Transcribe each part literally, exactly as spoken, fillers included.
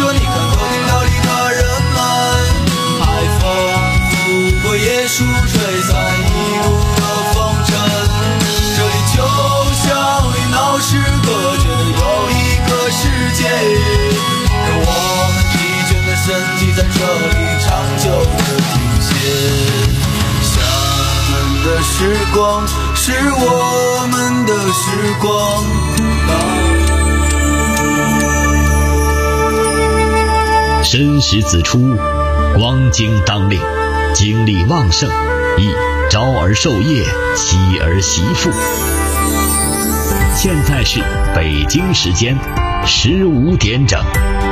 说你看头顶岛里的人们，海风拂过椰树，吹散一路的风尘。这里就像与闹市隔绝的又一个世界，让我们疲倦的身体在这里长久的停歇。厦门的时光是我们的时光。 申时子出，光景当令，精力旺盛，宜朝而寿夜，妻儿媳妇。现在是北京时间十五点整。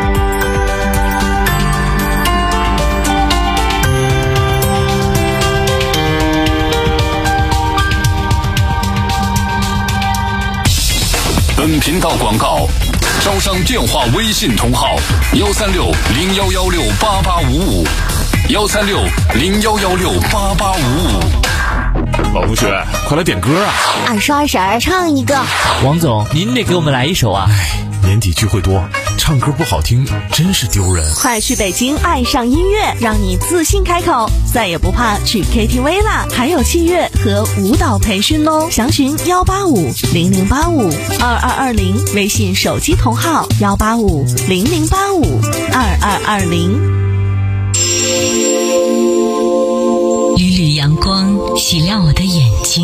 本频道广告，招商电话微信同号：幺三六零幺幺六八八五五，幺三六零幺幺六八八五五。 老同学，快来点歌啊！ 二叔二婶儿唱一个。 王总，您得给我们来一首啊！ 哎，年底聚会多，唱歌不好听真是丢人。 快去北京爱上音乐，让你自信开口，再也不怕去 K T V 啦！还有器乐和舞蹈培训哦，详询幺八五零零八五二二二零，微信手机同号幺八五零零八五二二二零。 缕缕阳光洗亮我的眼睛，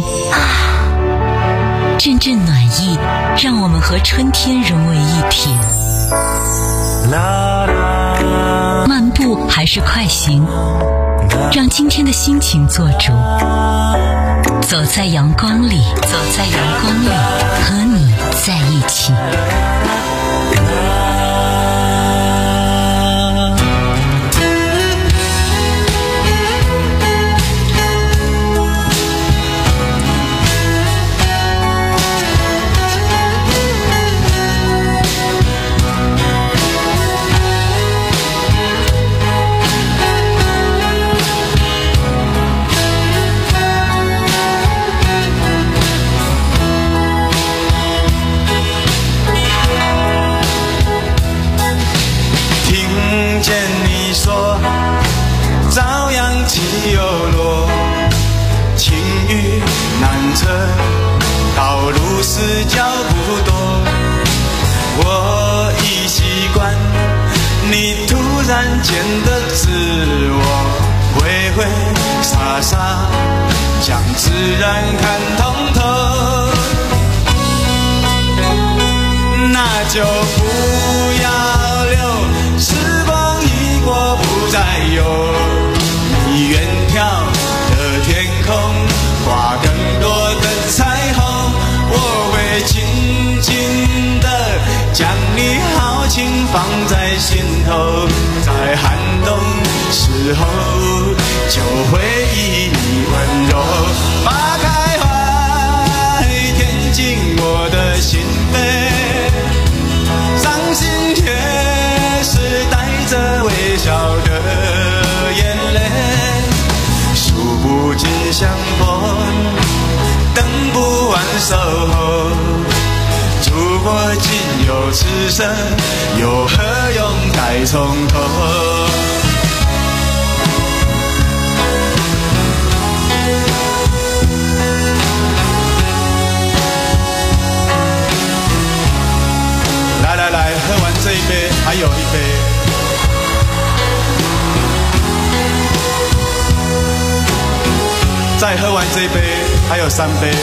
阵阵暖意让我们和春天融为一体。漫步还是快行，让今天的心情做主。走在阳光里，走在阳光里，和你在一起。 又落，晴雨难测，道路是脚不多。我已习惯你突然间的自我，挥挥洒洒，将自然看通透。那就不要留，时光一过不再有。你远眺的天空，画更多的彩虹，我会紧紧地将你豪情放在心头，在寒冬时候就会以你温柔花开怀，填进我的心扉，伤心却是带着微笑的眼泪。不尽相逢，等不完守候。如果仅有此生，又何用再从头？来来来，喝完这一杯，还有一杯。再喝完这一杯，还有三杯。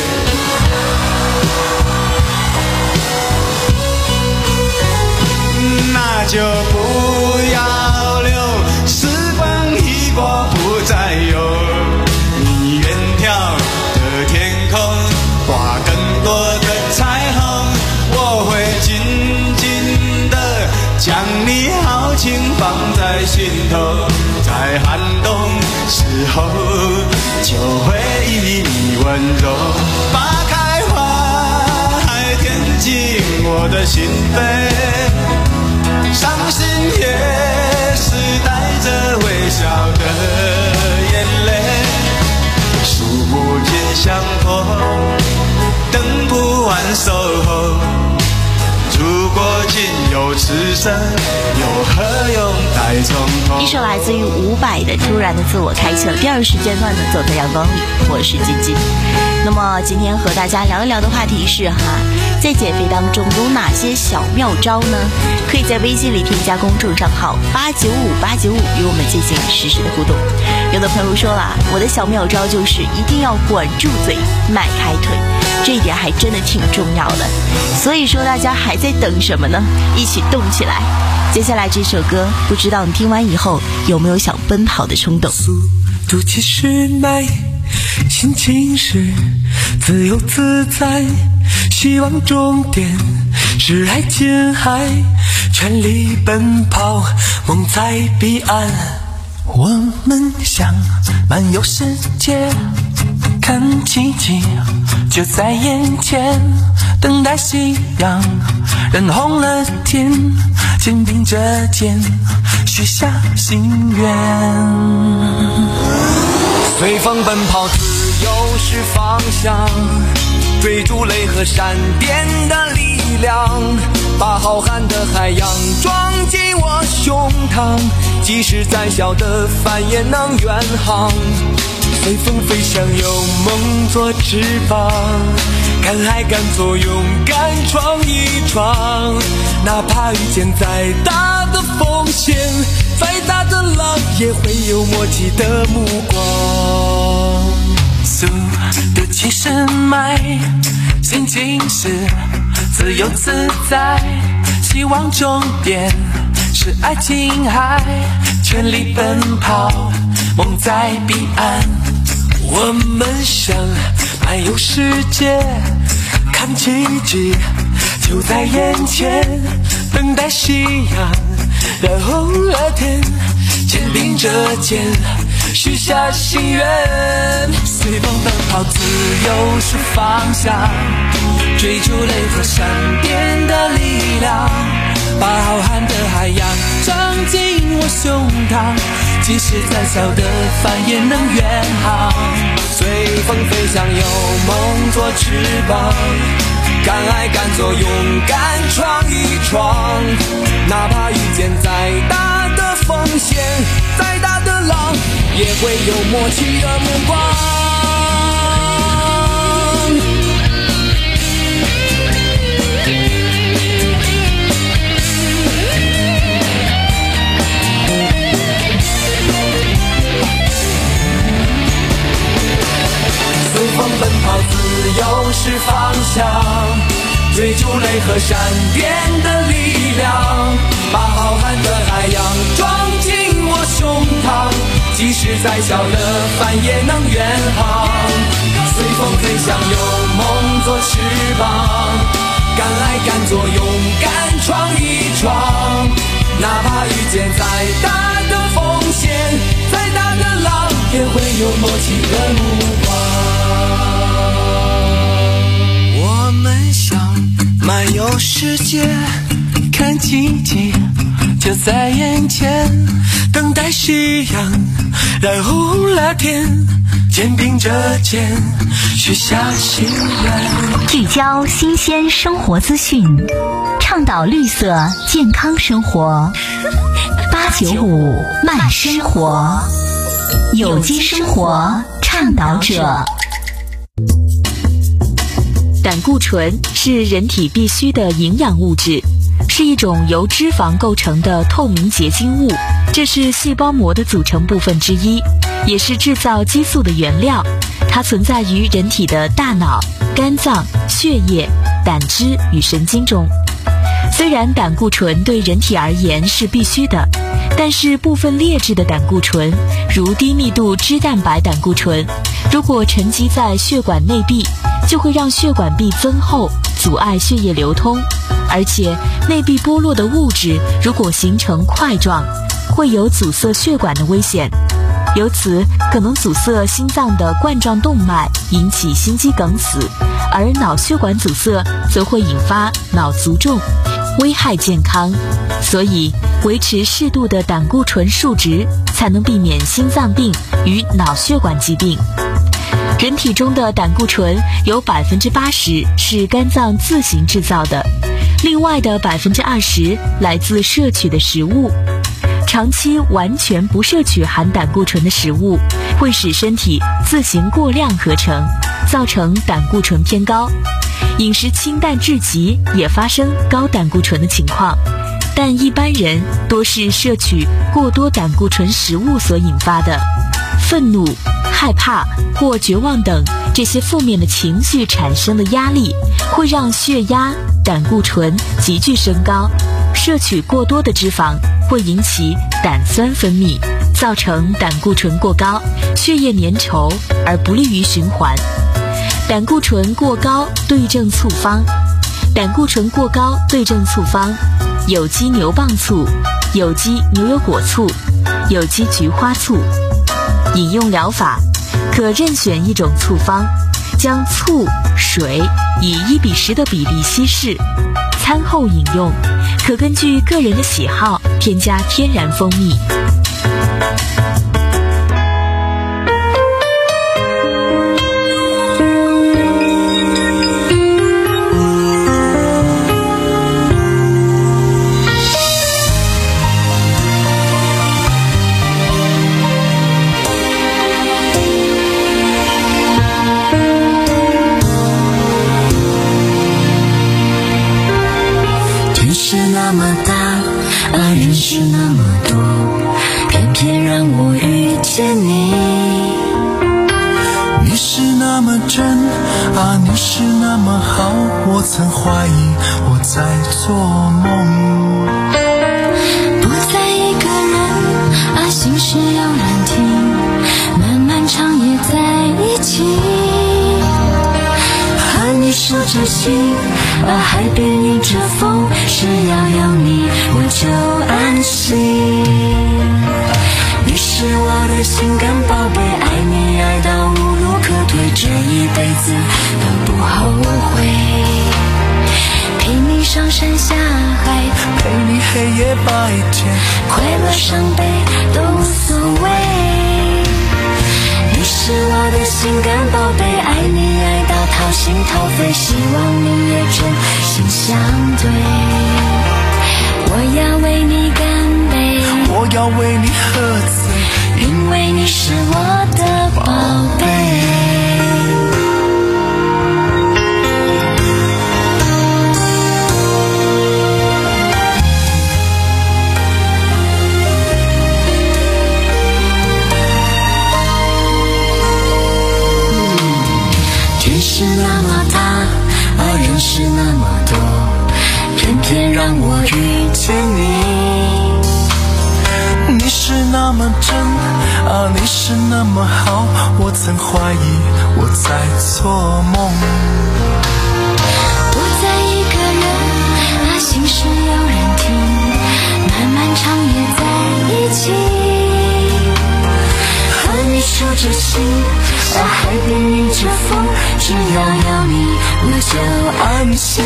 那就不要留，时光一过不再有。你远眺的天空，画更多的彩虹，我会紧紧地将你豪情放在心头，在寒冬时候就会以你温柔把开怀填进我的心扉，伤心也是带着微笑的眼泪，数不尽相逢，等不完守候。如果仅有此生，又何一首来自于伍佰的《突然的自我》开启了第二时间段的走在阳光里，我是静静。那么今天和大家聊一聊的话题是哈，在减肥当中有哪些小妙招呢？可以在微信里添加公众账号八九五八九五与我们进行实时的互动。有的朋友说了，我的小妙招就是一定要管住嘴，迈开腿，这一点还真的挺重要的。所以说大家还在等什么呢？一起动起来！接下来这首歌，不知道你听完以后有没有想奔跑的冲动？ 速度七十迈，心情是自由自在，希望终点是爱琴海，全力奔跑，梦在彼岸。我们想漫游世界，看奇迹就在眼前，等待夕阳染红了天，肩并着肩许下心愿。随风奔跑，自由是方向，追逐雷和闪电的力量，把浩瀚的海洋装进我胸膛，即使再小的帆也能远航。随风飞翔，有梦做翅膀，敢爱敢做，勇敢闯一闯，哪怕遇见再大的风险，再大的浪也会有默契的目光。速度七十迈，心情是自由自在，希望终点是爱琴海，全力奔跑，梦在彼岸。我们想漫游世界，看奇迹就在眼前，等待夕阳染红了天，肩并着肩许下心愿。随风奔跑，自由是方向，追逐雷和闪电的力量，把浩瀚的海洋装进我胸膛，即使再小的帆也能远航。随风飞翔，有梦做翅膀，敢爱敢做，勇敢闯一闯，哪怕遇见再大的风险，再大的浪也会有默契的目光。随风奔跑，自由是方向，追逐雷和闪电的力量，把浩瀚的海洋装进我胸膛，即使再小的帆也能远航。随风飞翔，有梦做翅膀，敢爱敢做，勇敢闯一闯，哪怕遇见再大的风险，再大的浪也会有默契的目光。我们想漫游世界，看奇迹就在眼前，等待夕阳染红了天，肩并着肩许下心愿。 聚焦新鲜生活资讯，倡导绿色健康生活。八九五慢生活，有机生活倡导者。 胆固醇是人体必需的营养物质，是一种由脂肪构成的透明结晶物，这是细胞膜的组成部分之一，也是制造激素的原料。它存在于人体的大脑、肝脏、血液、胆汁与神经中。虽然胆固醇对人体而言是必须的，但是部分劣质的胆固醇，如低密度脂蛋白胆固醇，如果沉积在血管内壁，就会让血管壁增厚，阻碍血液流通。而且内壁剥落的物质如果形成块状，会有阻塞血管的危险，由此可能阻塞心脏的冠状动脉，引起心肌梗死，而脑血管阻塞则会引发脑卒中，危害健康。所以维持适度的胆固醇数值，才能避免心脏病与脑血管疾病。人体中的胆固醇有百分之八十是肝脏自行制造的，另外的百分之二十来自摄取的食物。 长期完全不摄取含胆固醇的食物，会使身体自行过量合成，造成胆固醇偏高。饮食清淡至极也发生高胆固醇的情况，但一般人多是摄取过多胆固醇食物所引发的。愤怒、害怕或绝望等这些负面的情绪产生的压力，会让血压、胆固醇急剧升高。摄取过多的脂肪会引起胆酸分泌，造成胆固醇过高，血液粘稠而不利于循环。胆固醇过高对症促方。胆固醇过高对症促方：有机牛蒡醋、有机牛油果醋、有机菊花醋。饮用疗法可任选一种醋方，将醋、水以一比十的比例稀释，餐后饮用。可根据个人的喜好添加天然蜂蜜。 那么大，啊，人是那么多，偏偏让我遇见你。 你是那么真，啊，你是那么好，我曾怀疑我在做梦。 不再一个人，啊，心事有人听，漫漫长夜在一起。和你守着心，啊，海边迎着风，只要有你我就安心。你是我的心肝宝贝，爱你爱到无路可退，这一辈子都不后悔。陪你上山下海， 陪你黑夜白天， 快乐伤悲都无所谓。你是我的心肝宝贝，爱你爱到掏心掏肺，希望你也真心相对。我要为你干杯， 我要为你喝醉， 因为你是我的宝贝。是那么大，啊，人是那么多，偏偏让我遇见你。 你是那么真，啊，你是那么好，我曾怀疑我在做梦。 不再一个人，啊，心事有人听，漫漫长夜在一起。和你守着心，啊，海边迎着风，只要有你我就安心。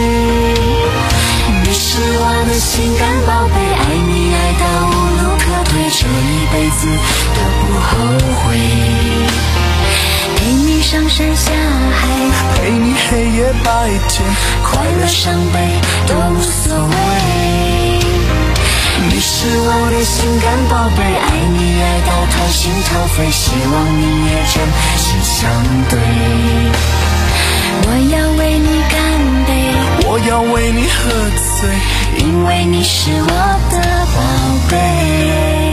你是我的心肝宝贝，爱你爱到无路可退，这一辈子都不后悔。陪你上山下海， 陪你黑夜白天， 快乐伤悲都无所谓。你是我的心肝宝贝，爱你爱到掏心掏肺，希望你也真心相对。我要为你干杯， 我要为你喝醉， 因为你是我的宝贝。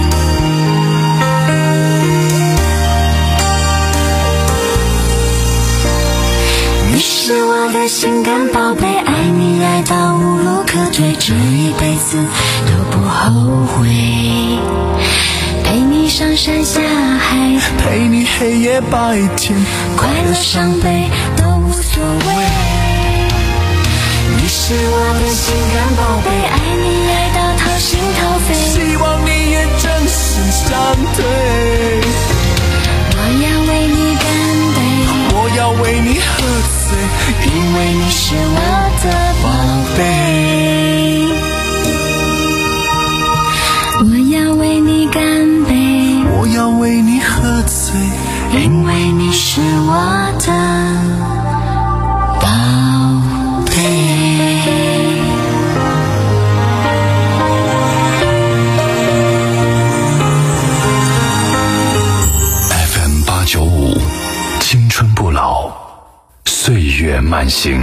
你是我的心肝宝贝，爱你爱到无路可退，这一辈子都不后悔。陪你上山下海， 陪你黑夜白天， 快乐伤悲都无所谓。你是我的心肝宝贝，爱你爱到掏心掏肺， 希望你也真心相对。 我要为你干杯， 我要为你喝醉， 因为你是我的宝贝。我要为你干杯， 我要为你喝醉， 因为你是我的宝贝。 月慢行。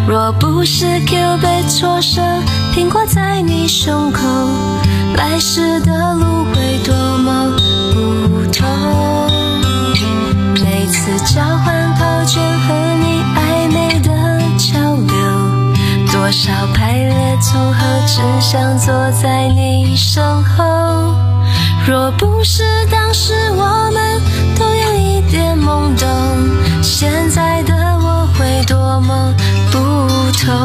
若不是 Q 被错射，苹果在你胸口，来时的路会多么不同。每次交换考卷和你暧昧的交流，多少排列组合，只想坐在你身后。若不是当时我们都有一点懵懂，现在的我会多么不同。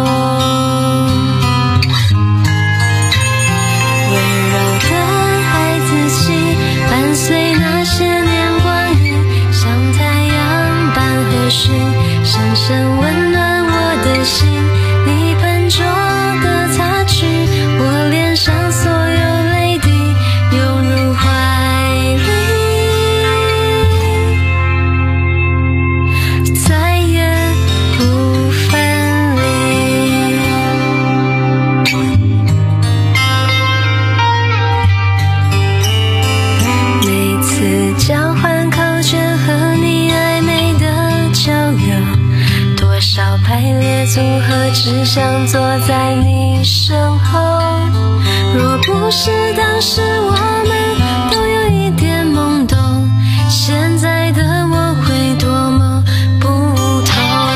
温柔的孩子气伴随那些年光阴，像太阳般和煦，深深温暖我的心。你笨拙的擦去我脸上所有泪滴，涌入怀里，再也不分离。每次交换考卷和你暧昧的交流，多少排列组合，只想坐在你身后。若不是当时我们都有一点懵懂，现在的我会多么不同。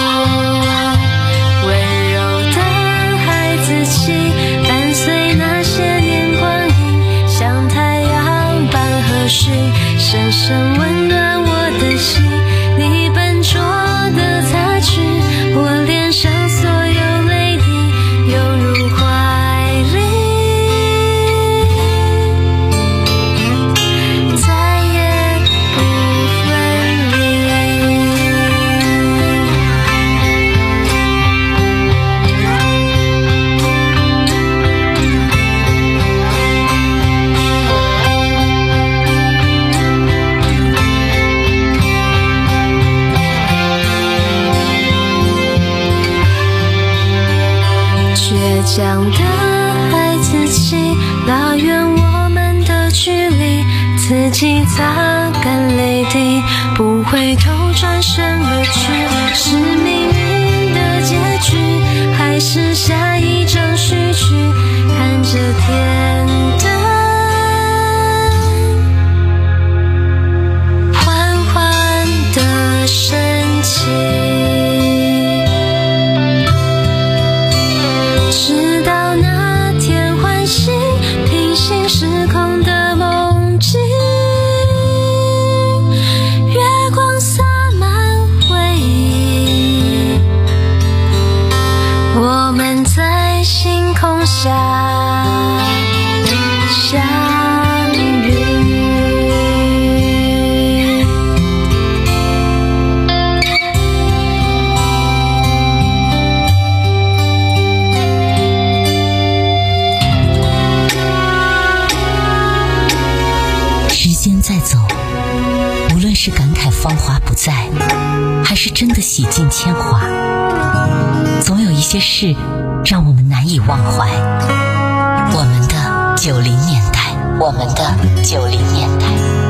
温柔的孩子气伴随那些年光阴，像太阳般和煦，深深温暖我的心。你笨拙的擦去我脸上所有泪滴，涌入怀里，再也不分离。倔强的孩子气拉远我们的距离，自己擦干泪滴，不回头转身而去。是命运的结局，还是下一张序曲？看着天灯缓缓地升起，直到那天唤醒平行时空的梦境，月光洒满回忆，我们在星空下相遇。 时间在走，无论是感慨芳华不在，还是真的洗尽铅华，总有一些事让我们难以忘怀。我们的九零年代，我们的九零年代。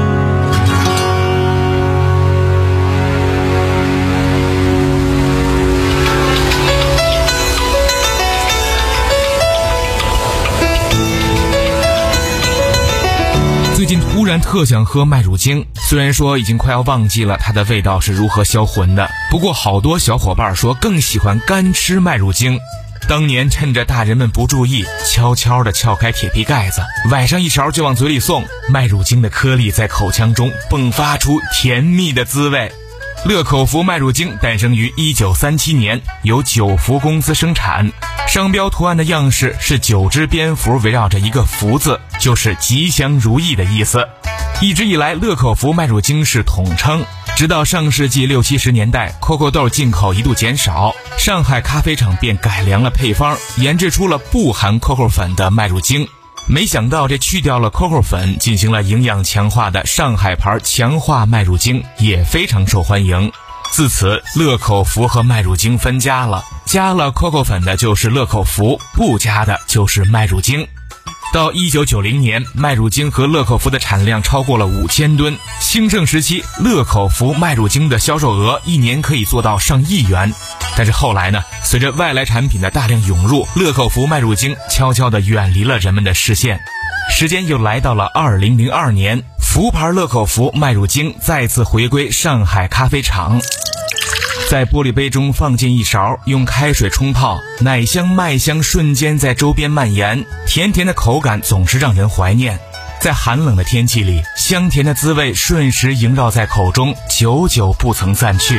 最近突然特想喝麦乳精，虽然说已经快要忘记了它的味道是如何销魂的，不过好多小伙伴说更喜欢干吃麦乳精。当年趁着大人们不注意，悄悄地撬开铁皮盖子，崴上一勺就往嘴里送，麦乳精的颗粒在口腔中迸发出甜蜜的滋味。乐口福麦乳精诞生于一九三七年，由九福公司生产，商标图案的样式是九只蝙蝠围绕着一个福字，就是吉祥如意的意思。一直以来，乐口福麦乳精是统称，直到上世纪六七十年代，Coco 豆进口一度减少，上海咖啡厂便改良了配方，研制出了不含 Coco 粉的麦乳精。没想到这去掉了 Coco 粉，进行了营养强化的上海牌强化麦乳精也非常受欢迎。自此，乐口福和麦乳精分家了，加了 Coco 粉的就是乐口福，不加的就是麦乳精。 到一九九零年，麦乳精和乐口福的产量超过了五千吨。兴盛时期，乐口福麦乳精的销售额一年可以做到上亿元。但是后来呢，随着外来产品的大量涌入，乐口福麦乳精悄悄地远离了人们的视线。时间又来到了二零零二年，福牌乐口福麦乳精再次回归上海咖啡厂。在玻璃杯中放进一勺，用开水冲泡，奶香麦香瞬间在周边蔓延，甜甜的口感总是让人怀念。在寒冷的天气里，香甜的滋味瞬时萦绕在口中，久久不曾散去。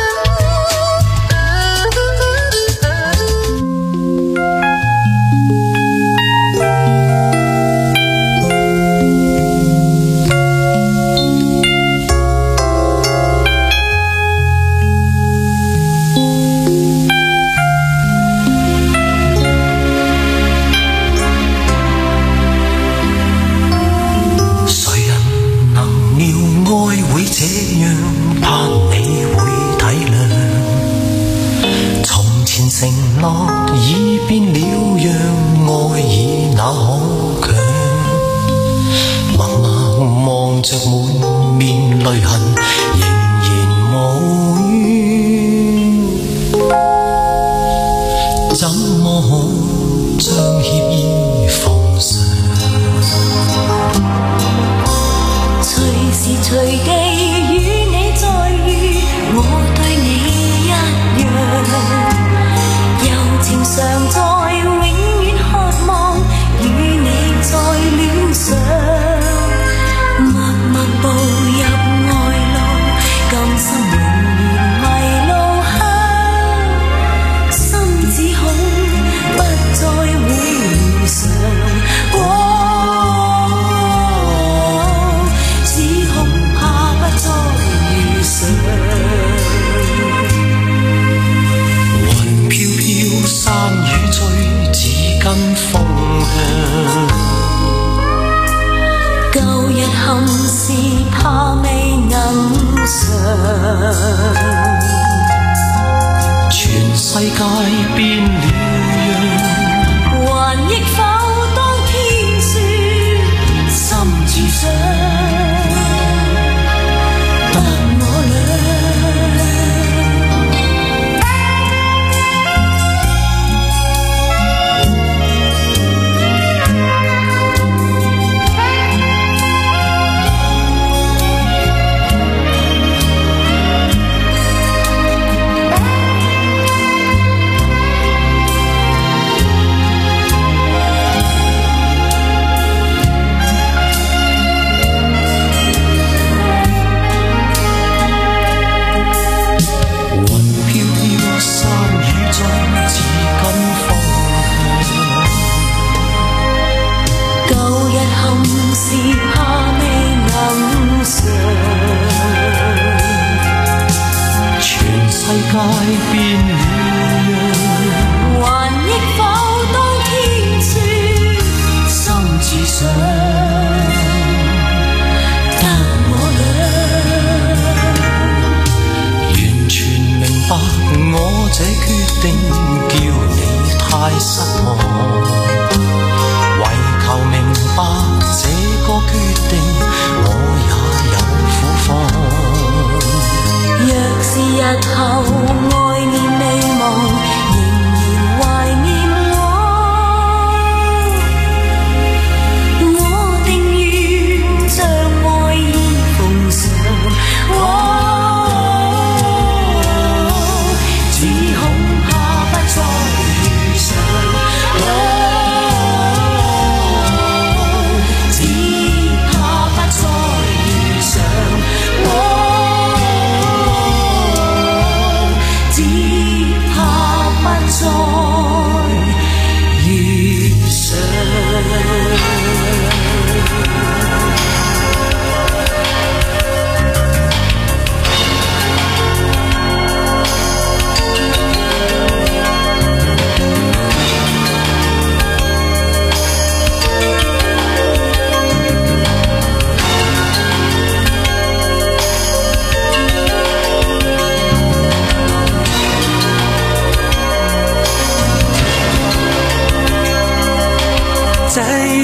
已變了樣，愛已那可強，默默望着滿面淚痕，仍然無怨，怎麼可將歉意奉上？隨時隨地與你再遇，我對你一樣。情常在，永遠渴望與你再戀上，默默步入愛路，甘心永遠迷路向，心只恐不再會如常，哦，只恐怕不再如常。山雨吹，只跟風向。舊日憾事，怕未能償。全世界變了樣，還憶否當天說心至想，得我倆。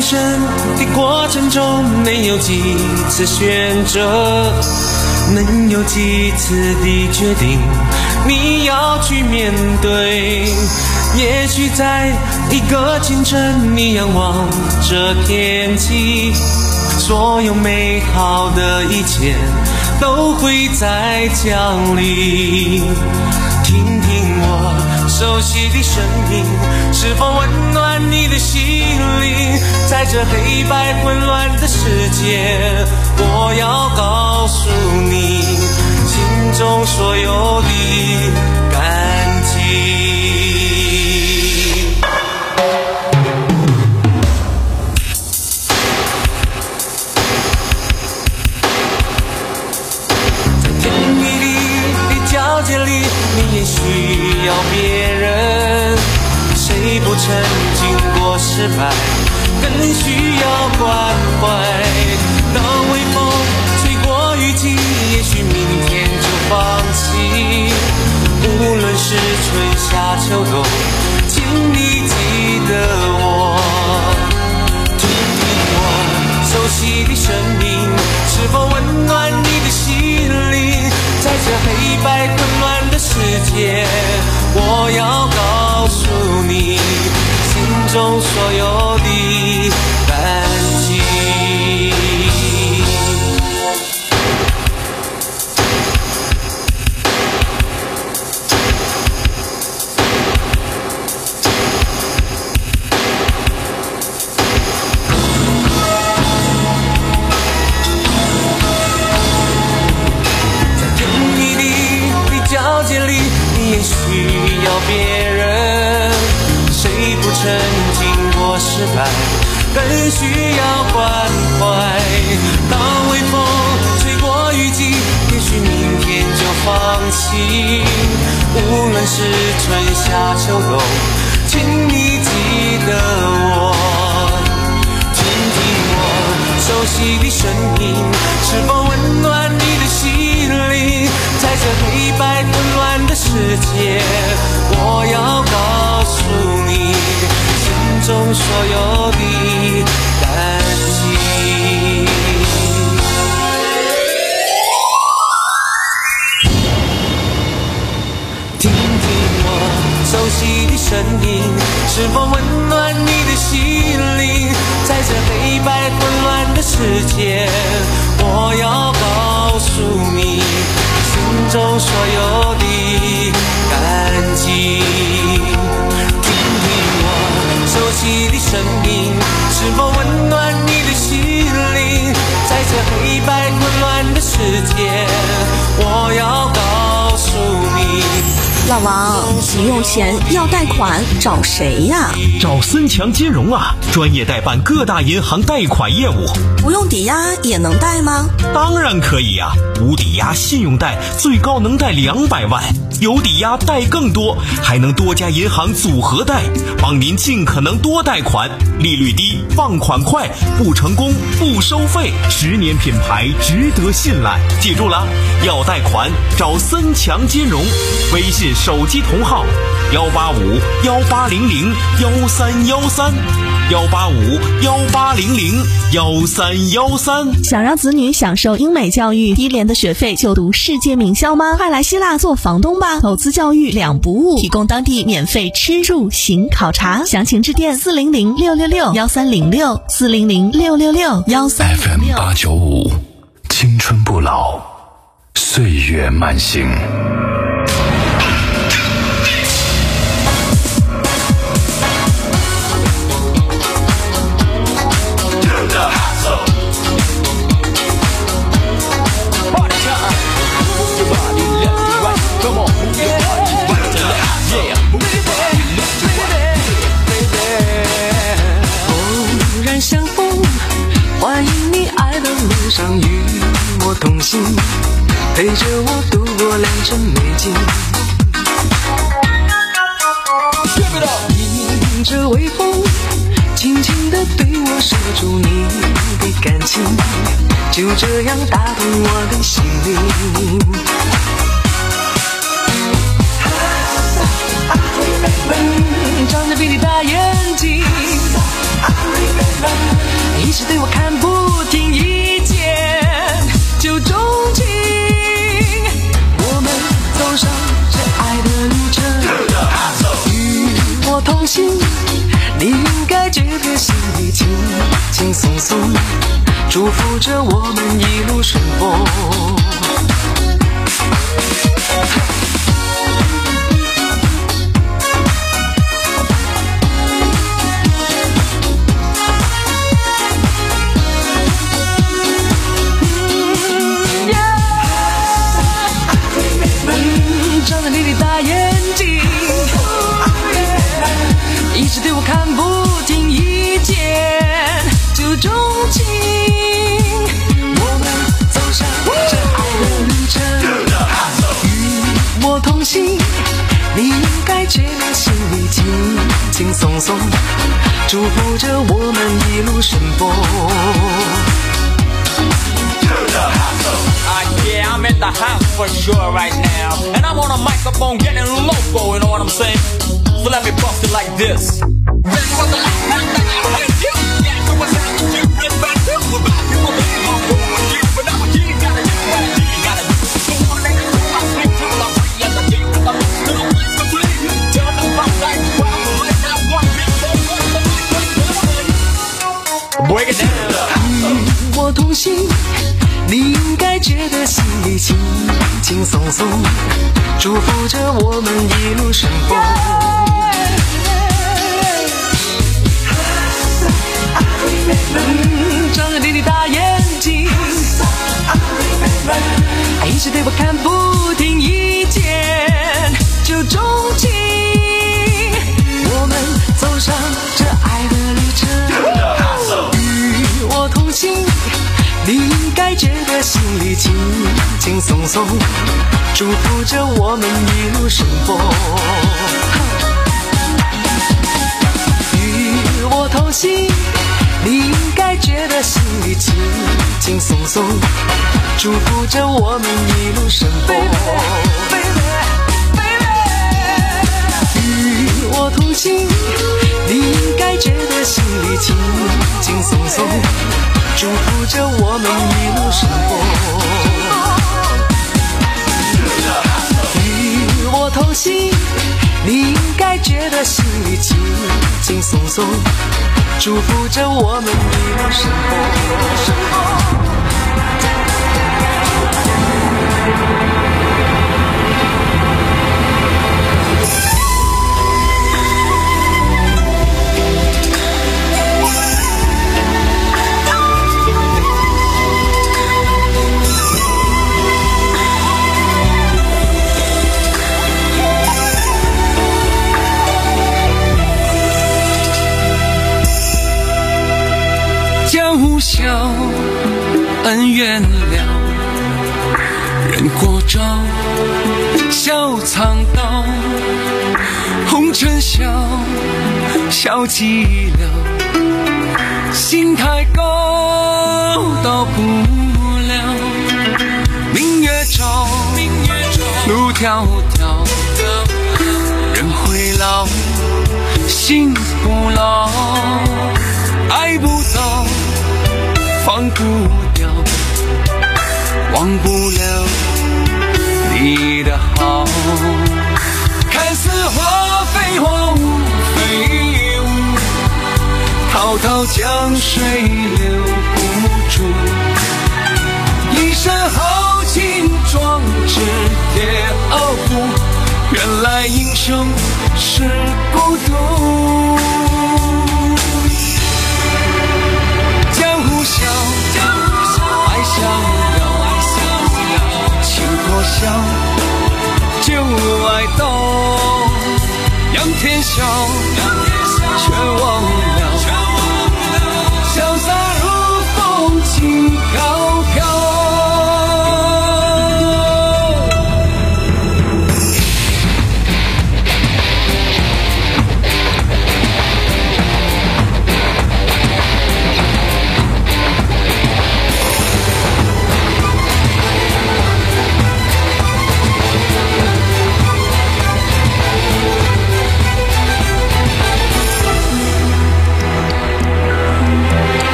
人生的过程中，能有几次选择，能有几次的决定，你要去面对。也许在一个清晨，你仰望着天际，所有美好的一切都会再降临。听听我熟悉的声音，是否温暖你的心灵？在这黑白混乱的世界，我要告诉你心中所有的感激。界里，你也需要别人，谁不曾经过失败，更需要关怀。当微风吹过雨季，也许明天就放弃。无论是春夏秋冬，请你记得我。听听我熟悉的声音，是否温暖你的心灵？在这黑白混乱的世界，我要告诉你心中所有的感激。需要别人，谁不曾经过失败，更需要关怀。当微风吹过雨季，也许明天就放弃。无论是春夏秋冬，请你记得我。听听我熟悉的声音，是否温暖你的心灵？在这黑白混乱的世界，我要告诉你心中所有的感激。听听我熟悉的声音，是否温暖你的心灵？在这黑白混乱的世界，我要告诉你心中所有的感激。听听我熟悉的声音，是否温暖你的心灵？在这黑白混乱的世界，我要告诉你。 老王，急用钱要贷款找谁呀？ 找森强金融啊，专业代办各大银行贷款业务。 不用抵押也能贷吗？ 当然可以啊，无抵押信用贷最高能贷两百万，有抵押贷更多，还能多家银行组合贷，帮您尽可能多贷款，利率低，放款快，不成功不收费，十年品牌值得信赖。记住了，要贷款找森强金融，微信手机同号幺八五幺八零零幺三幺三幺八五幺八零零幺三幺三。 想让子女享受英美教育，低廉的学费就读世界名校吗？快来希腊做房东吧！投资教育两不误，提供当地免费吃住行考察，详情致电四零零六六六幺三零六四零零六六六幺三零六。 F M 八九五，青春不老，岁月慢行。 上与我同行，陪着我度过良辰美景。迎着微风，轻轻地对我说出你的感情，就这样打动我的心灵。嗯，长着比你大眼睛。 一直对我看不听，一见就钟情。我们走上这爱的旅程，与我同行，你应该觉得心里轻轻松松，祝福着我们一路顺风。张着你的大眼睛，一直对我看不听，一见就钟情。我们走上这爱的旅程，与我同行，你应该觉得心里轻轻松松，祝福着我们一路顺风。 Uh, yeah, I'm at the house for sure right now. And I'm on a microphone getting loco, you know what I'm saying? So let me bust it like this. When was the last time that I heard you? Yeah, so what's happening to you? It's back to you. About you, I'm back home with you. But now you gotta do what you gotta do. So one day, I sleep till I'm free as a king. I'm to the place to play. Tell them about like wow, like that one big boy. Break it down. 与我同行，你应该觉得心里轻轻松松，祝福着我们一路顺风。嗯，张着你的大眼睛，一直对我看不听，一见就钟情。我们走上这爱的旅程，与我同行，你应该觉得心里轻轻松松，祝福着我们一路顺风。与我同行，你应该觉得心里轻轻松松，祝福着我们一路顺风。与我同行，你应该觉得心里轻轻松松，祝福着我们一路顺风。与我同行，你应该觉得心里轻轻松松，祝福着我们一路顺风。 江小恩怨了，人过招，笑苍道，红尘笑，笑寂寥，心太高到不了，明月照，路迢迢，人会老，心不老，爱不到，放不掉，忘不了你的好。看似花非花，雾非雾，滔滔江水留不住。一身豪情壮志也傲骨，原来英雄是孤独。笑，爱逍遥，情破晓，旧爱动，仰天笑，却忘了，潇洒如风轻飘飘。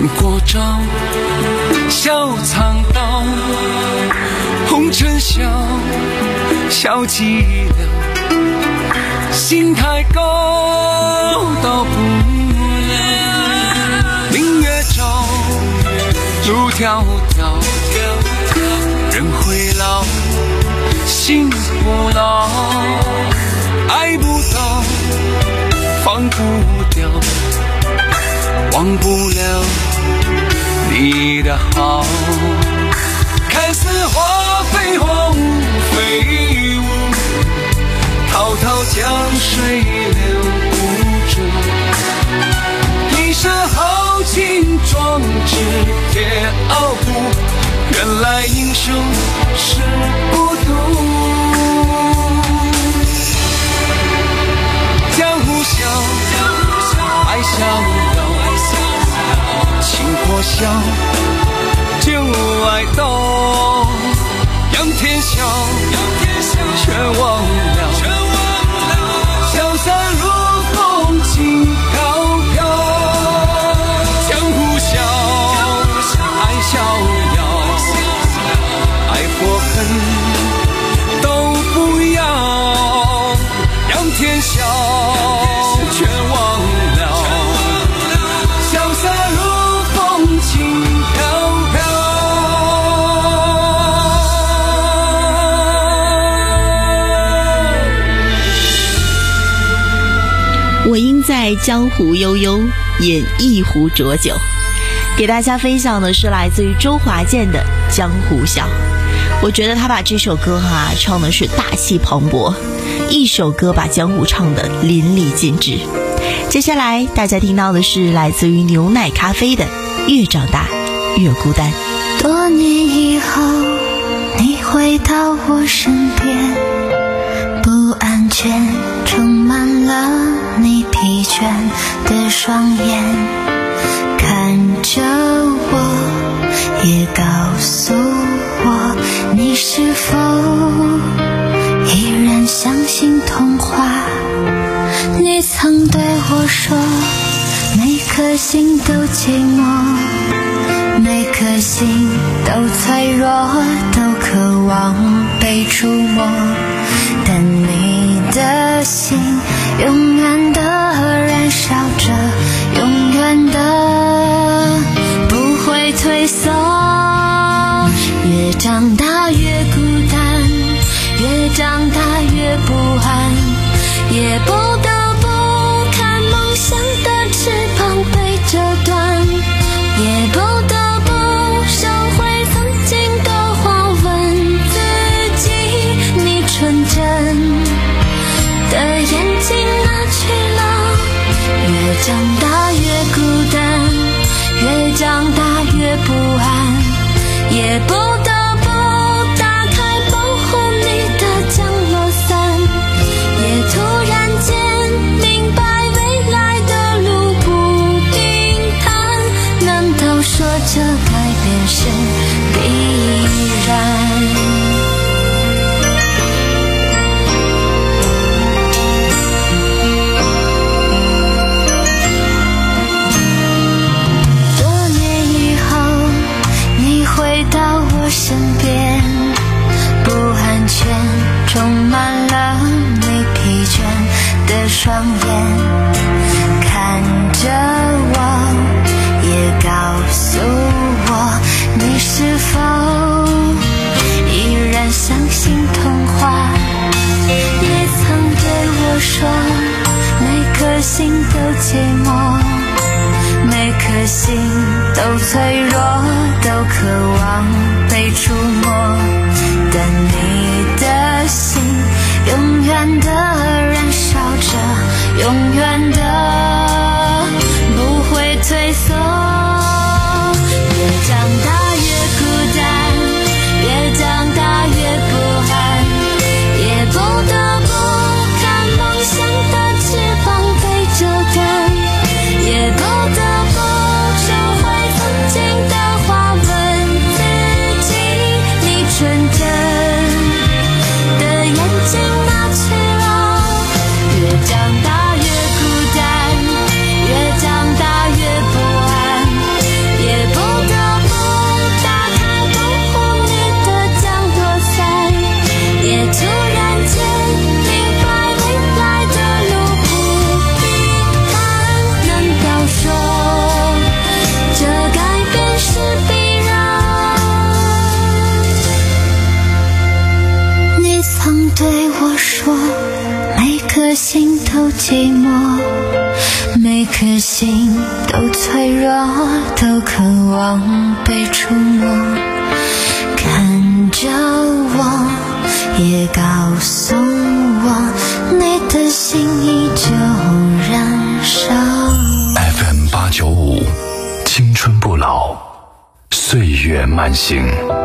过朝，小苍岛，红尘笑，笑寂寥，心太高到不了，明月照，路迢迢，人会老，心不老，爱不到，放不掉，忘不了你的好。看似花飞花无飞舞，滔滔江水流不住，一身豪情壮志铁傲骨，原来英雄是孤独。江湖笑，爱逍遥，情破晓，旧爱斗，仰天笑，却忘了潇洒如风轻飘飘。江湖笑，爱逍遥，爱或恨都不要，仰天笑，却忘了潇洒如风轻飘飘。 我应在江湖悠悠，饮一壶浊酒。给大家分享的是来自于周华健的《江湖笑》。我觉得他把这首歌哈、啊、唱的是大气磅礴，一首歌把江湖唱得淋漓尽致。接下来大家听到的是来自于牛奶咖啡的《越长大越孤单》。 多年以后，你回到我身边，不安全充满了你疲倦的双眼，看着我，也告诉我，你是否依然相信童话？你曾对我说，每颗心都寂寞，每颗心都脆弱，都渴望被触摸，但你的心永远的燃烧着，永远的不会退缩。越长大越孤单，越长大越不安，也不得不看梦想的翅膀被折断，也不得不收回曾经的话，问自己，你纯真的眼睛哪去了？越长大越孤单，越长大越不安，也不得不打开保护你的降落伞，也突然间明白未来的路不平坦，难道说这改变是必然？身边不安全充满了你疲倦的双眼，看着我，也告诉我，你是否依然相信童话？也曾对我说，每颗心都寂寞，每颗心都脆弱，都渴望被触摸，但你的心永远的燃烧着，永远的不会退缩。越长大越孤单，越长大越不安，也不得不看梦想的翅膀被折断，也不得不收回曾经的话，问自己，你纯真的眼睛哪去了？越长大越孤单， 说，每颗心都寂寞，每颗心都脆弱，都渴望被触摸。看着我，也告诉我，你的心依旧燃烧。 F M 八九五，青春不老，岁月慢行。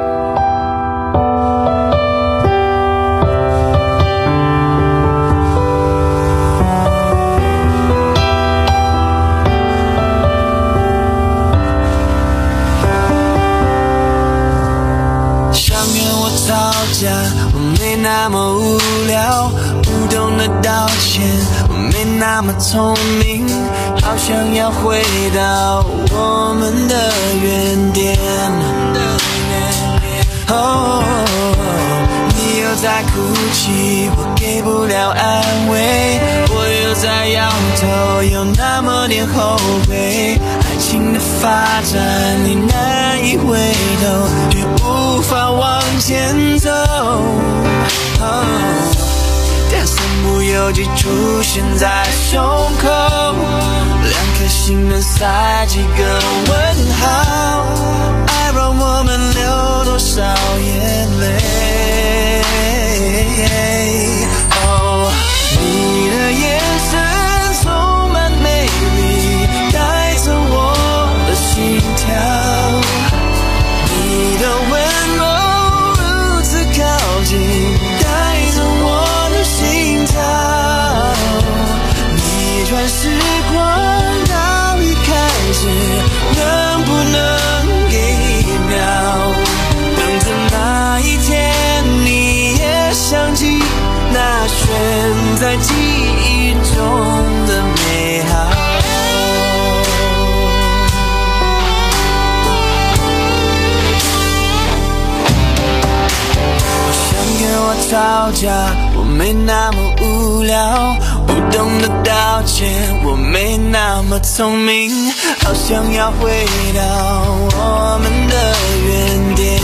我没那么无聊，不懂得道歉，我没那么聪明，好想要回到我们的原点。哦，你又在哭泣，我给不了安慰，我又在摇头，有那么点后悔。爱情的发展，你难以回头，却无法往前走。哦，但身不由己出现在胸口，两颗心能塞几个问号？爱让我们流多少眼泪？哦，你的眼神充满魅力，带着我的心跳。你的温柔如此靠近，带着我的心跳。逆转时光到一开始，能不能给一秒？等着那一天，你也想起那悬在记忆中的美好。跟我吵架，我没那么无聊，不懂得道歉，我没那么聪明，好想要回到我们的原点。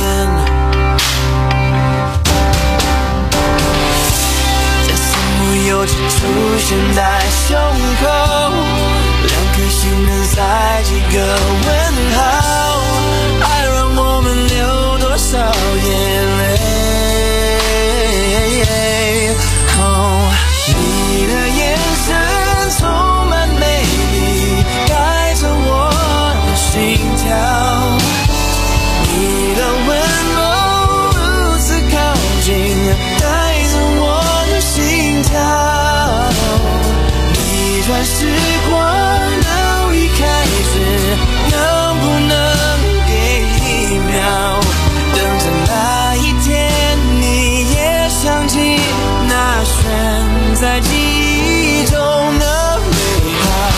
在身不由己出现在胸口，两颗心能塞几个问号？爱让我们流多少眼泪？哦，你的眼神充满魅力，带着我的心跳。你的温柔如此靠近，带着我的心跳。逆转时光到一开始，能不能给一秒？等着那一天，你也想起那悬在记忆中的美好。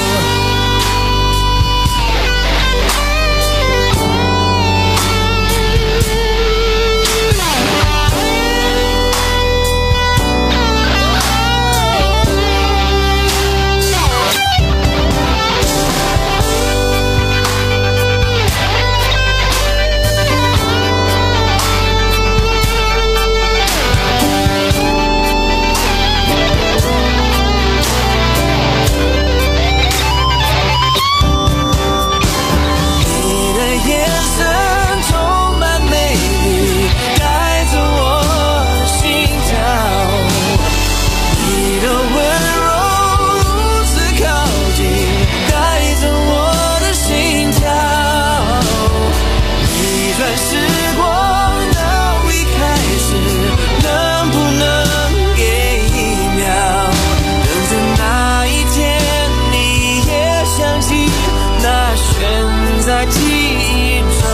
在记忆中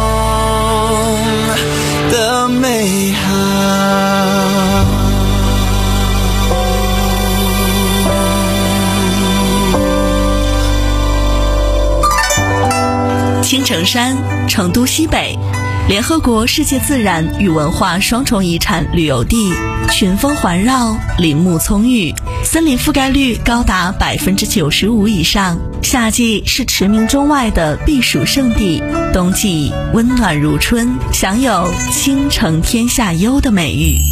的美好。 青城山，成都西北，联合国世界自然与文化双重遗产旅游地，群峰环绕，林木葱郁，森林覆盖率高达百分之九十五以上。夏季是驰名中外的避暑胜地，冬季温暖如春，享有倾城天下优的美誉。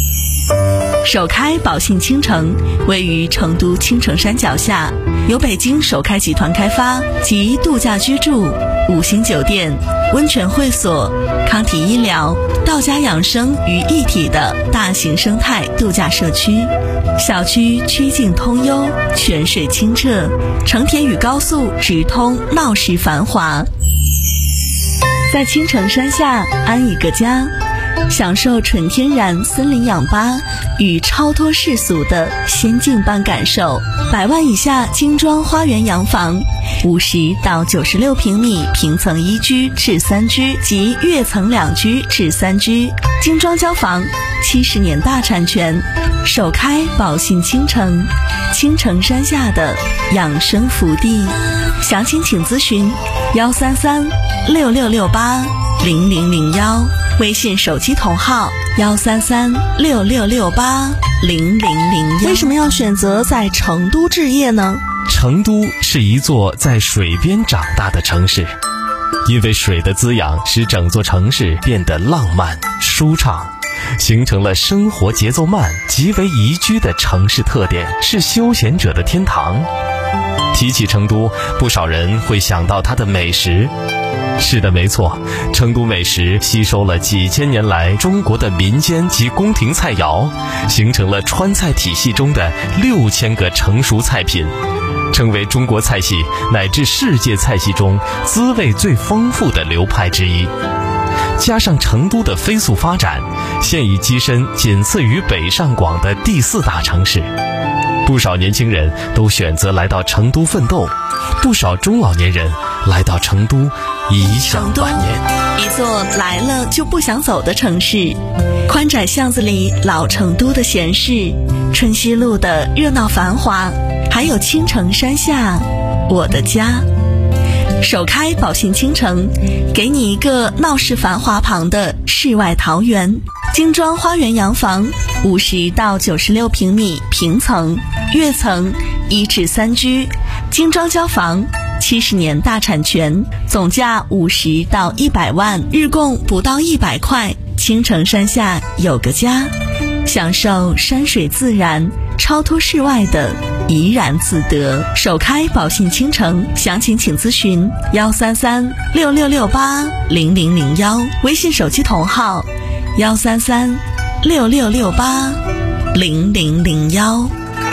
首开宝信倾城位于成都青城山脚下，由北京首开集团开发，集度假居住、五星酒店、温泉会所、康体医疗、道家养生于一体的大型生态度假社区。小区曲径通幽，泉水清澈，成田与高速直通，闹市繁华。在青城山下安一个家，享受纯天然森林氧吧与超脱世俗的仙境般感受。百万以下精装花园洋房，五十到九十六平米平层一居至三居及跃层两居至三居，精装交房，七十年大产权，首开宝信倾城，青城山下的养生福地。详情请咨询幺三三六六六八零零零幺，微信手机同号幺三三六六六八零零零幺。为什么要选择在成都置业呢？ 成都是一座在水边长大的城市，因为水的滋养使整座城市变得浪漫舒畅，形成了生活节奏慢、极为宜居的城市特点，是休闲者的天堂。提起成都，不少人会想到它的美食。是的，没错，成都美食吸收了几千年来中国的民间及宫廷菜肴，形成了川菜体系中的六千个成熟菜品，成为中国菜系乃至世界菜系中滋味最丰富的流派之一。加上成都的飞速发展，现已跻身仅次于北上广的第四大城市。不少年轻人都选择来到成都奋斗，不少中老年人来到成都颐享晚年。 一座来了就不想走的城市，宽窄巷子里老成都的闲适，春熙路的热闹繁华，还有青城山下我的家。首开宝信倾城，给你一个闹市繁华旁的世外桃源。精装花园洋房，五十到九十六平米平层、跃层一至三居，精装交房，七十年大产权，总价五十到一百万，日供不到一百块。青城山下有个家，享受山水自然，超脱世外的怡然自得。首开宝信倾城，详情请咨询幺三三六六六八零零零幺，微信手机同号幺三三六六六八零零零幺。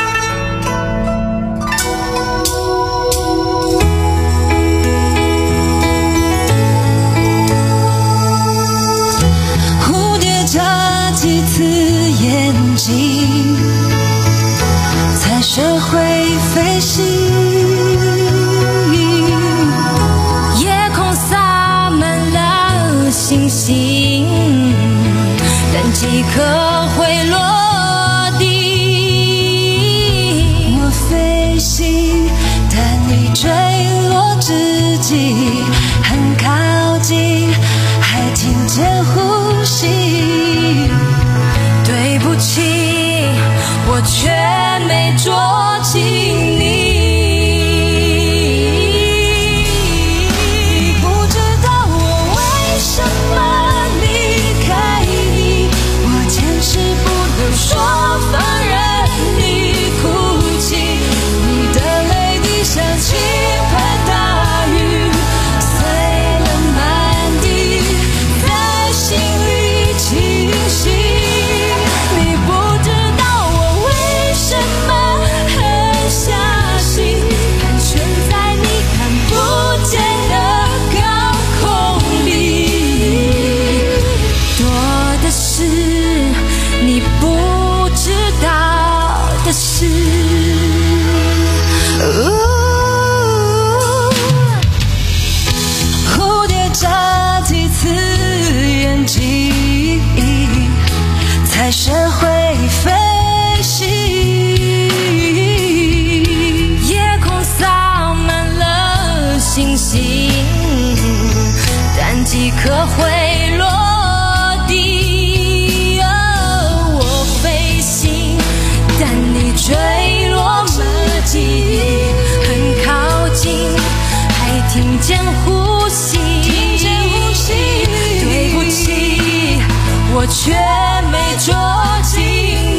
蝴蝶眨几次眼睛，才学会飞行。夜空洒满了星星，但几颗会落地。我飞行，但你坠落之际很靠近，还听见呼吸。对不起，我却没捉紧你。不知道我为什么离开你，我坚持不能说放任你哭泣。你的泪滴像倾盆大雨，碎了满地，在心里清晰。你不知道我为什么狠下心，盘旋在你看不见的高空里。多的是你不知道的事。蝴蝶眨几次眼睛，才学会飞行。夜空洒满了星星，但几颗会落地。哦，我飞行，但你坠落之际很靠近，还听见呼吸。对不起，我却没捉紧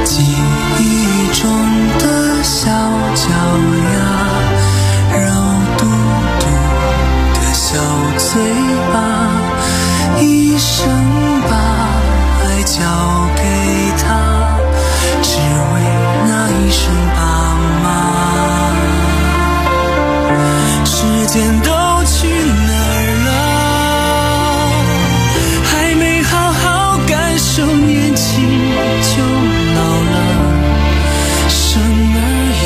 记忆中的小脚丫，肉嘟嘟的小嘴巴，一生把爱交给他，只为那一声爸妈。时间都去哪儿了？还没好好感受年轻就老了，生儿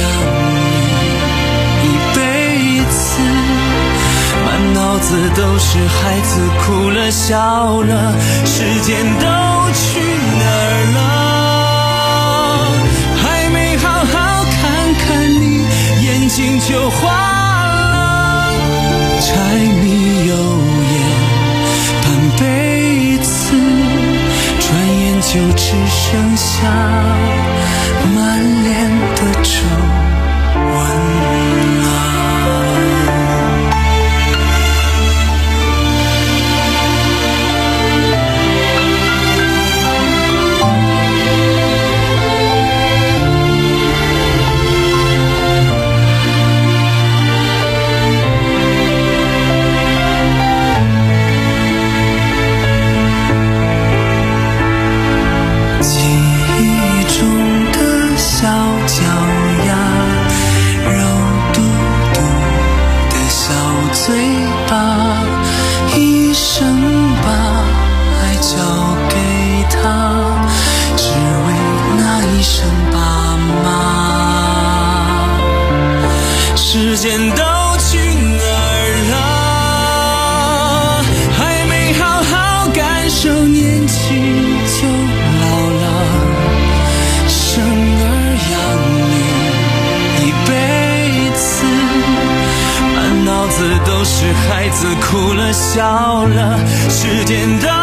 养女一辈子，满脑子都是孩子哭了笑了，时间都去哪儿了？还没好好看看你，眼睛就花了，柴米油盐半辈子，转眼就只剩下满脸的皱纹了。嘴巴，一生把爱交给他，只为那一声爸妈。时间都去哪儿了？还没好好感受年轻就老了，生儿养女一辈子，满脑子都是孩子哭了笑了，时间都